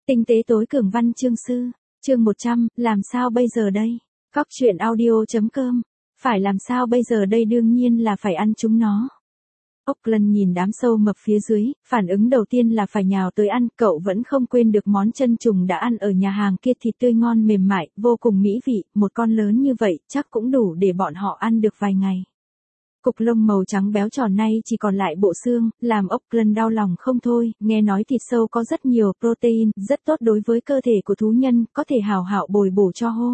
Tinh tế tối cường văn chương sư, chương 100, làm sao bây giờ đây? Cóc truyện audio.com, phải làm sao bây giờ đây, đương nhiên là phải ăn chúng nó. Auckland nhìn đám sâu mập phía dưới, phản ứng đầu tiên là phải nhào tới ăn, cậu vẫn không quên được món chân trùng đã ăn ở nhà hàng kia, thịt tươi ngon mềm mại, vô cùng mỹ vị, một con lớn như vậy chắc cũng đủ để bọn họ ăn được vài ngày. Cục lông màu trắng béo tròn nay chỉ còn lại bộ xương, làm Auckland đau lòng không thôi, nghe nói thịt sâu có rất nhiều protein, rất tốt đối với cơ thể của thú nhân, có thể hào hảo bồi bổ cho hô.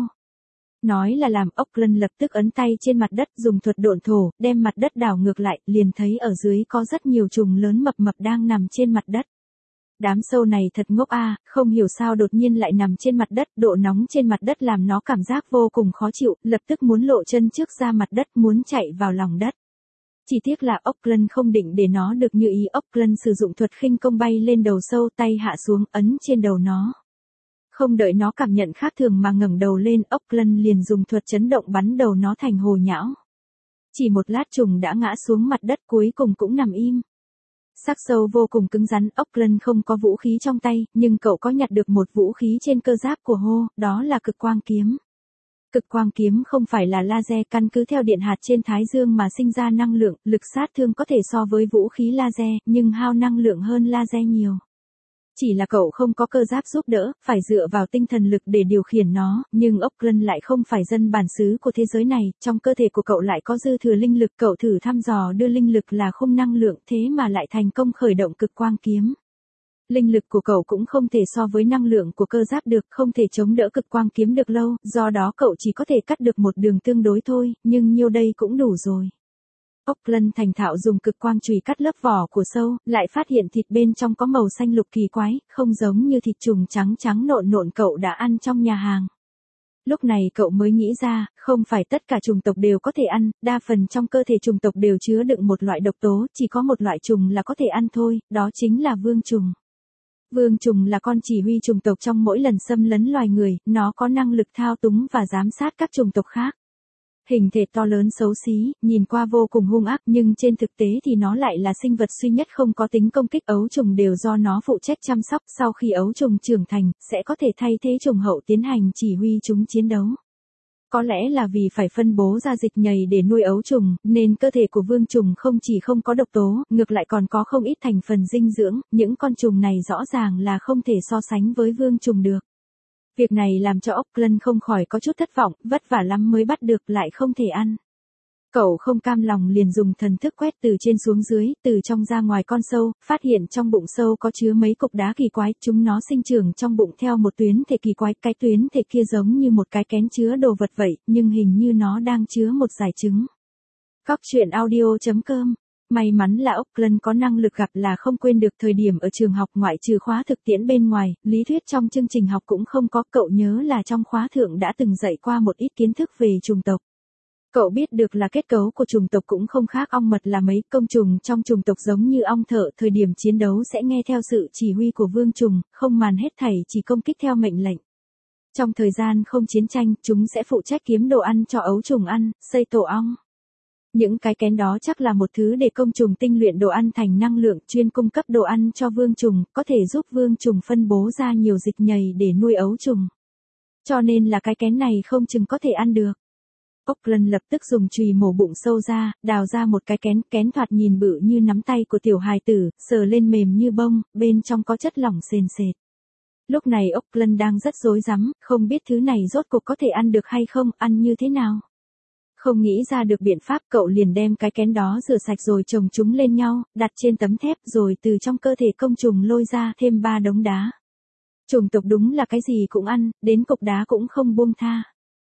Nói là làm, Auckland lập tức ấn tay trên mặt đất dùng thuật độn thổ, đem mặt đất đảo ngược lại, liền thấy ở dưới có rất nhiều trùng lớn mập mập đang nằm trên mặt đất. Đám sâu này thật ngốc a, không hiểu sao đột nhiên lại nằm trên mặt đất, độ nóng trên mặt đất làm nó cảm giác vô cùng khó chịu, lập tức muốn lộ chân trước ra mặt đất, muốn chạy vào lòng đất. Chỉ tiếc là Auckland không định để nó được như ý, Auckland sử dụng thuật khinh công bay lên đầu sâu, tay hạ xuống, ấn trên đầu nó. Không đợi nó cảm nhận khác thường mà ngẩng đầu lên, Auckland liền dùng thuật chấn động bắn đầu nó thành hồ nhão. Chỉ một lát trùng đã ngã xuống mặt đất, cuối cùng cũng nằm im. Xác sâu vô cùng cứng rắn, Auckland không có vũ khí trong tay, nhưng cậu có nhặt được một vũ khí trên cơ giáp của hô, đó là cực quang kiếm. Cực quang kiếm không phải là laser, căn cứ theo điện hạt trên Thái Dương mà sinh ra năng lượng, lực sát thương có thể so với vũ khí laser, nhưng hao năng lượng hơn laser nhiều. Chỉ là cậu không có cơ giáp giúp đỡ, phải dựa vào tinh thần lực để điều khiển nó, nhưng Auckland lại không phải dân bản xứ của thế giới này, trong cơ thể của cậu lại có dư thừa linh lực, cậu thử thăm dò đưa linh lực là khung năng lượng, thế mà lại thành công khởi động cực quang kiếm. Linh lực của cậu cũng không thể so với năng lượng của cơ giáp được, không thể chống đỡ cực quang kiếm được lâu, do đó cậu chỉ có thể cắt được một đường tương đối thôi, nhưng nhiêu đây cũng đủ rồi. Auckland thành thạo dùng cực quang chùy cắt lớp vỏ của sâu, lại phát hiện thịt bên trong có màu xanh lục kỳ quái, không giống như thịt trùng trắng trắng nộn nộn cậu đã ăn trong nhà hàng. Lúc này cậu mới nghĩ ra, không phải tất cả trùng tộc đều có thể ăn, đa phần trong cơ thể trùng tộc đều chứa đựng một loại độc tố, chỉ có một loại trùng là có thể ăn thôi, đó chính là vương trùng. Vương trùng là con chỉ huy trùng tộc trong mỗi lần xâm lấn loài người, nó có năng lực thao túng và giám sát các trùng tộc khác. Hình thể to lớn xấu xí, nhìn qua vô cùng hung ác, nhưng trên thực tế thì nó lại là sinh vật duy nhất không có tính công kích, ấu trùng đều do nó phụ trách chăm sóc, sau khi ấu trùng trưởng thành, sẽ có thể thay thế trùng hậu tiến hành chỉ huy chúng chiến đấu. Có lẽ là vì phải phân bố ra dịch nhầy để nuôi ấu trùng, nên cơ thể của vương trùng không chỉ không có độc tố, ngược lại còn có không ít thành phần dinh dưỡng, những con trùng này rõ ràng là không thể so sánh với vương trùng được. Việc này làm cho Auckland không khỏi có chút thất vọng, vất vả lắm mới bắt được lại không thể ăn. Cậu không cam lòng liền dùng thần thức quét từ trên xuống dưới, từ trong ra ngoài con sâu, phát hiện trong bụng sâu có chứa mấy cục đá kỳ quái, chúng nó sinh trưởng trong bụng theo một tuyến thể kỳ quái, cái tuyến thể kia giống như một cái kén chứa đồ vật vậy, nhưng hình như nó đang chứa một dải trứng. Cóc truyện audio.com. May mắn là Auckland có năng lực gặp là không quên được thời điểm ở trường học, ngoại trừ khóa thực tiễn bên ngoài, lý thuyết trong chương trình học cũng không có, cậu nhớ là trong khóa thượng đã từng dạy qua một ít kiến thức về trùng tộc. Cậu biết được là kết cấu của trùng tộc cũng không khác ong mật là mấy, công trùng trong trùng tộc giống như ong thợ, thời điểm chiến đấu sẽ nghe theo sự chỉ huy của vương trùng, không màn hết thảy, chỉ công kích theo mệnh lệnh. Trong thời gian không chiến tranh, chúng sẽ phụ trách kiếm đồ ăn cho ấu trùng ăn, xây tổ ong. Những cái kén đó chắc là một thứ để công trùng tinh luyện đồ ăn thành năng lượng, chuyên cung cấp đồ ăn cho vương trùng, có thể giúp vương trùng phân bố ra nhiều dịch nhầy để nuôi ấu trùng. Cho nên là cái kén này không chừng có thể ăn được. Auckland lập tức dùng chùy mổ bụng sâu ra, đào ra một cái kén thoạt nhìn bự như nắm tay của tiểu hài tử, sờ lên mềm như bông, bên trong có chất lỏng sền sệt. Lúc này Auckland đang rất rối rắm, không biết thứ này rốt cuộc có thể ăn được hay không, ăn như thế nào. Không nghĩ ra được biện pháp, cậu liền đem cái kén đó rửa sạch rồi chồng chúng lên nhau, đặt trên tấm thép, rồi từ trong cơ thể công trùng lôi ra thêm 3 đống đá. Trùng tộc đúng là cái gì cũng ăn, đến cục đá cũng không buông tha.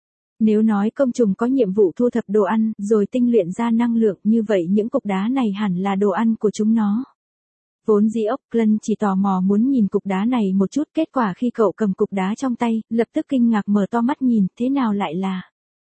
Nếu nói công trùng có nhiệm vụ thu thập đồ ăn, rồi tinh luyện ra năng lượng, như vậy những cục đá này hẳn là đồ ăn của chúng nó. Vốn dĩ Auckland chỉ tò mò muốn nhìn cục đá này một chút, kết quả khi cậu cầm cục đá trong tay, lập tức kinh ngạc mở to mắt nhìn, thế nào lại là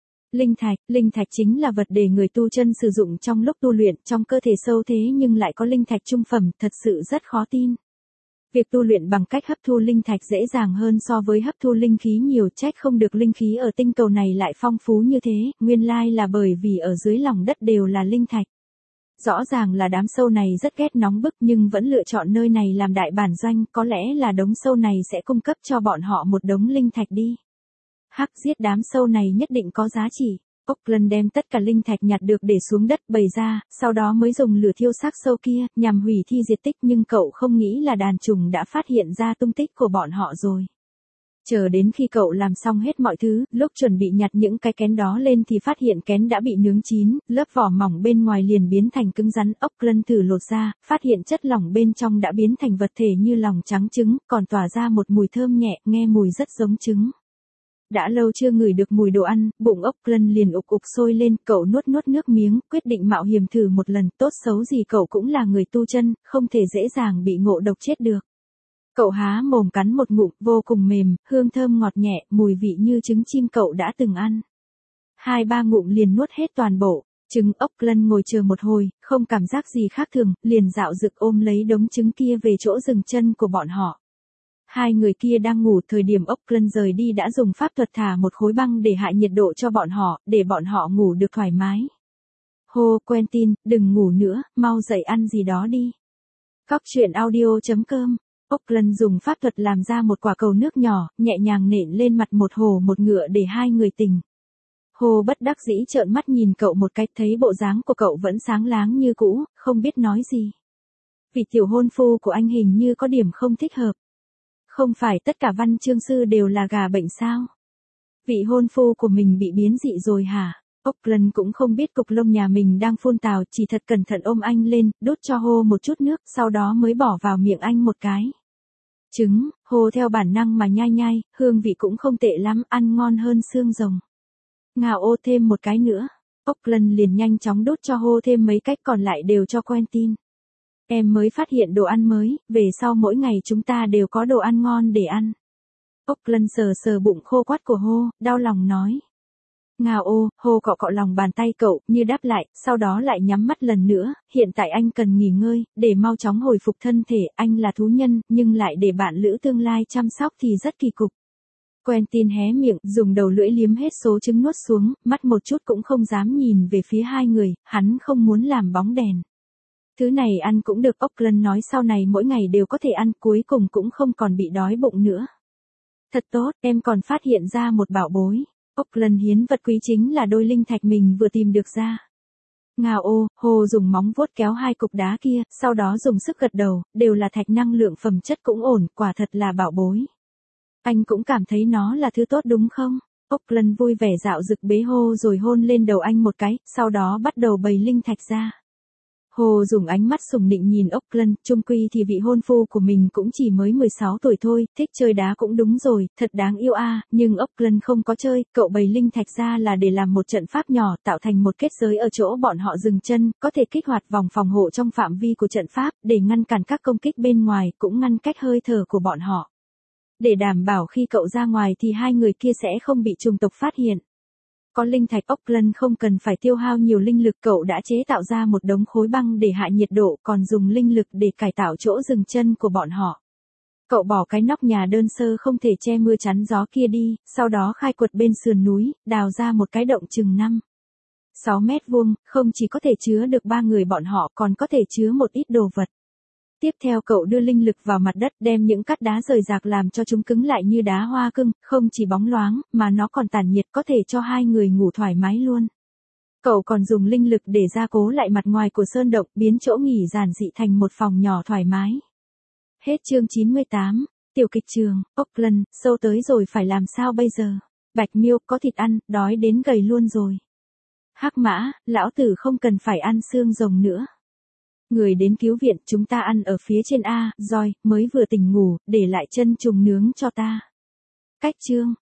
linh thạch chính là vật để người tu chân sử dụng trong lúc tu luyện, trong cơ thể sâu thế nhưng lại có linh thạch trung phẩm, thật sự rất khó tin. Việc tu luyện bằng cách hấp thu linh thạch dễ dàng hơn so với hấp thu linh khí nhiều, trách không được linh khí ở tinh cầu này lại phong phú như thế, nguyên lai là bởi vì ở dưới lòng đất đều là linh thạch. Rõ ràng là đám sâu này rất ghét nóng bức nhưng vẫn lựa chọn nơi này làm đại bản doanh, có lẽ là đống sâu này sẽ cung cấp cho bọn họ một đống linh thạch đi. Hắc, giết đám sâu này nhất định có giá trị. Auckland đem tất cả linh thạch nhặt được để xuống đất bày ra, sau đó mới dùng lửa thiêu xác sâu kia, nhằm hủy thi diệt tích, nhưng cậu không nghĩ là đàn trùng đã phát hiện ra tung tích của bọn họ rồi. Chờ đến khi cậu làm xong hết mọi thứ, lúc chuẩn bị nhặt những cái kén đó lên thì phát hiện kén đã bị nướng chín, lớp vỏ mỏng bên ngoài liền biến thành cứng rắn. Auckland thử lột ra, phát hiện chất lỏng bên trong đã biến thành vật thể như lòng trắng trứng, còn tỏa ra một mùi thơm nhẹ, nghe mùi rất giống trứng. Đã lâu chưa ngửi được mùi đồ ăn, bụng Auckland liền ục ục sôi lên, cậu nuốt nước miếng, quyết định mạo hiểm thử một lần, tốt xấu gì cậu cũng là người tu chân, không thể dễ dàng bị ngộ độc chết được. Cậu há mồm cắn một ngụm, vô cùng mềm, hương thơm ngọt nhẹ, mùi vị như trứng chim cậu đã từng ăn. 2-3 ngụm liền nuốt hết toàn bộ. Trứng. Auckland ngồi chờ một hồi, không cảm giác gì khác thường, liền dạo dực ôm lấy đống trứng kia về chỗ dừng chân của bọn họ. Hai người kia đang ngủ, thời điểm Auckland rời đi đã dùng pháp thuật thả một khối băng để hạ nhiệt độ cho bọn họ, để bọn họ ngủ được thoải mái. Hô, Quentin, đừng ngủ nữa, mau dậy ăn gì đó đi. Cóc truyện audio.com. Auckland dùng pháp thuật làm ra một quả cầu nước nhỏ, nhẹ nhàng nện lên mặt một hồ một ngựa để hai người tỉnh. Hồ bất đắc dĩ trợn mắt nhìn cậu một cái, thấy bộ dáng của cậu vẫn sáng láng như cũ, không biết nói gì. Vị tiểu hôn phu của anh hình như có điểm không thích hợp. Không phải tất cả văn chương sư đều là gà bệnh sao? Vị hôn phu của mình bị biến dị rồi hả? Auckland cũng không biết cục lông nhà mình đang phun tào, chỉ thật cẩn thận ôm anh lên, đút cho Hồ một chút nước, sau đó mới bỏ vào miệng anh một cái. Trứng. Hồ theo bản năng mà nhai nhai, hương vị cũng không tệ lắm, ăn ngon hơn xương rồng. Ngào ô, thêm một cái nữa. Auckland liền nhanh chóng đút cho Hồ thêm mấy cách, còn lại đều cho Quentin. Em mới phát hiện đồ ăn mới, về sau mỗi ngày chúng ta đều có đồ ăn ngon để ăn. Auckland sờ sờ bụng khô quắt của Hồ, đau lòng nói. Ngào ô, Hồ cọ cọ lòng bàn tay cậu, như đáp lại, sau đó lại nhắm mắt lần nữa, hiện tại anh cần nghỉ ngơi, để mau chóng hồi phục thân thể, anh là thú nhân, nhưng lại để bạn lữ tương lai chăm sóc thì rất kỳ cục. Quentin hé miệng, dùng đầu lưỡi liếm hết số trứng nuốt xuống, mắt một chút cũng không dám nhìn về phía hai người, hắn không muốn làm bóng đèn. Thứ này ăn cũng được, Auckland nói sau này mỗi ngày đều có thể ăn, cuối cùng cũng không còn bị đói bụng nữa. Thật tốt, em còn phát hiện ra một bảo bối. Auckland hiến vật quý chính là đôi linh thạch mình vừa tìm được ra. Ngào ô, Hồ dùng móng vuốt kéo hai cục đá kia, sau đó dùng sức gật đầu, đều là thạch, năng lượng phẩm chất cũng ổn, quả thật là bảo bối. Anh cũng cảm thấy nó là thứ tốt đúng không? Auckland vui vẻ dạo dực bế Hồ rồi hôn lên đầu anh một cái, sau đó bắt đầu bày linh thạch ra. Hồ dùng ánh mắt sùng nịnh nhìn Auckland, chung quy thì vị hôn phu của mình cũng chỉ mới 16 tuổi thôi, thích chơi đá cũng đúng rồi, thật đáng yêu a, nhưng Auckland không có chơi, cậu bày linh thạch ra là để làm một trận pháp nhỏ, tạo thành một kết giới ở chỗ bọn họ dừng chân, có thể kích hoạt vòng phòng hộ trong phạm vi của trận pháp, để ngăn cản các công kích bên ngoài, cũng ngăn cách hơi thở của bọn họ. Để đảm bảo khi cậu ra ngoài thì hai người kia sẽ không bị trùng tộc phát hiện. Có linh thạch, Auckland không cần phải tiêu hao nhiều linh lực, cậu đã chế tạo ra một đống khối băng để hạ nhiệt độ, còn dùng linh lực để cải tạo chỗ dừng chân của bọn họ. Cậu bỏ cái nóc nhà đơn sơ không thể che mưa chắn gió kia đi, sau đó khai quật bên sườn núi, đào ra một cái động chừng 5-6 mét vuông, không chỉ có thể chứa được 3 người bọn họ còn có thể chứa một ít đồ vật. Tiếp theo cậu đưa linh lực vào mặt đất, đem những cát đá rời rạc làm cho chúng cứng lại như đá hoa cưng, không chỉ bóng loáng, mà nó còn tản nhiệt, có thể cho hai người ngủ thoải mái luôn. Cậu còn dùng linh lực để gia cố lại mặt ngoài của sơn động, biến chỗ nghỉ giản dị thành một phòng nhỏ thoải mái. Hết chương 98. Tiểu kịch trường. Auckland, sâu tới rồi phải làm sao bây giờ? Bạch Miêu, có thịt ăn, đói đến gầy luôn rồi. Hắc Mã, lão tử không cần phải ăn xương rồng nữa. Người đến cứu viện, chúng ta ăn ở phía trên a. Rồi, mới vừa tỉnh ngủ, để lại chân trùng nướng cho ta. Cách chương.